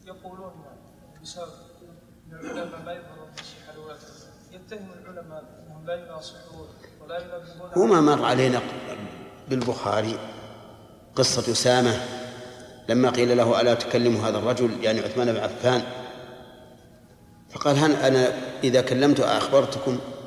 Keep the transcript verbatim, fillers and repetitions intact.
يقولون بسبب العلماء ما يظهرون الشيخ الأولى يتهم العلماء أنهم لا يناصحون ولا ينبهون. وما مر علينا بالبخاري قصة أسامة لما قيل له ألا تكلم هذا الرجل يعني عثمان بن عفان، فقال هل أنا إذا كلمت أخبرتكم؟